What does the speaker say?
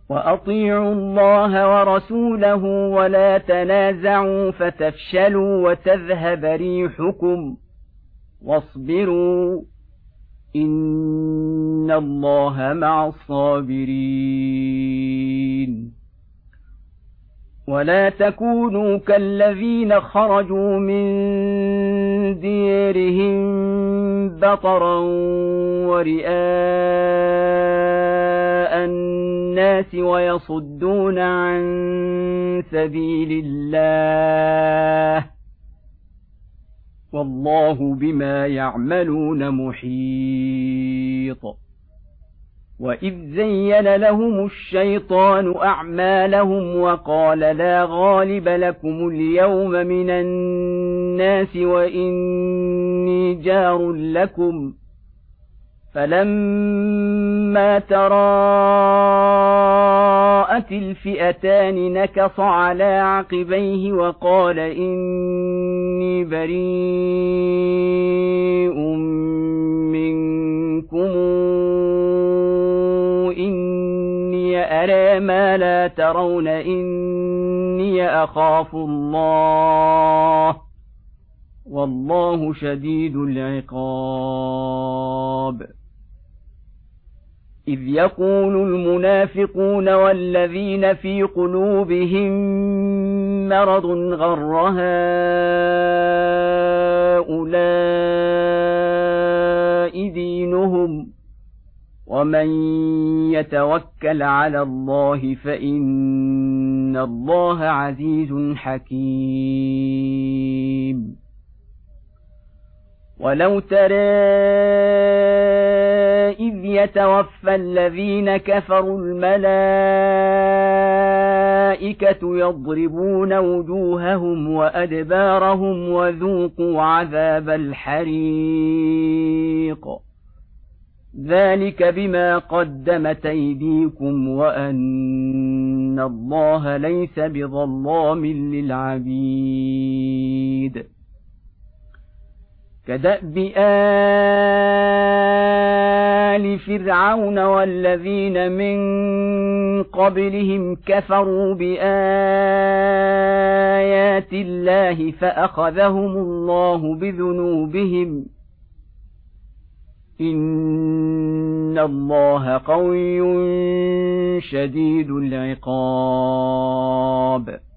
وأطيعوا الله ورسوله ولا تنازعوا فتفشلوا وتذهب ريحكم واصبروا إن الله مع الصابرين. ولا تكونوا كالذين خرجوا من ديرهم بطرا ورئاء الناس ويصدون عن سبيل الله والله بما يعملون محيط. وإذ زين لهم الشيطان أعمالهم وقال لا غالب لكم اليوم من الناس وإني جار لكم فلما تراءت الفئتان نكص على عقبيه وقال إني بريء منكم إني أرى ما لا ترون إني أخاف الله والله شديد العقاب. إذ يقول المنافقون والذين في قلوبهم مرض غر هؤلاء دينهم ومن يتوكل على الله فإن الله عزيز حكيم. ولو ترى إذ يتوفى الذين كفروا الملائكة يضربون وجوههم وأدبارهم وذوقوا عذاب الحريق ذلك بما قدمت أيديكم وأن الله ليس بظلام للعبيد. كدأب آل فرعون والذين من قبلهم كفروا بآيات الله فأخذهم الله بذنوبهم إن الله قوي شديد العقاب.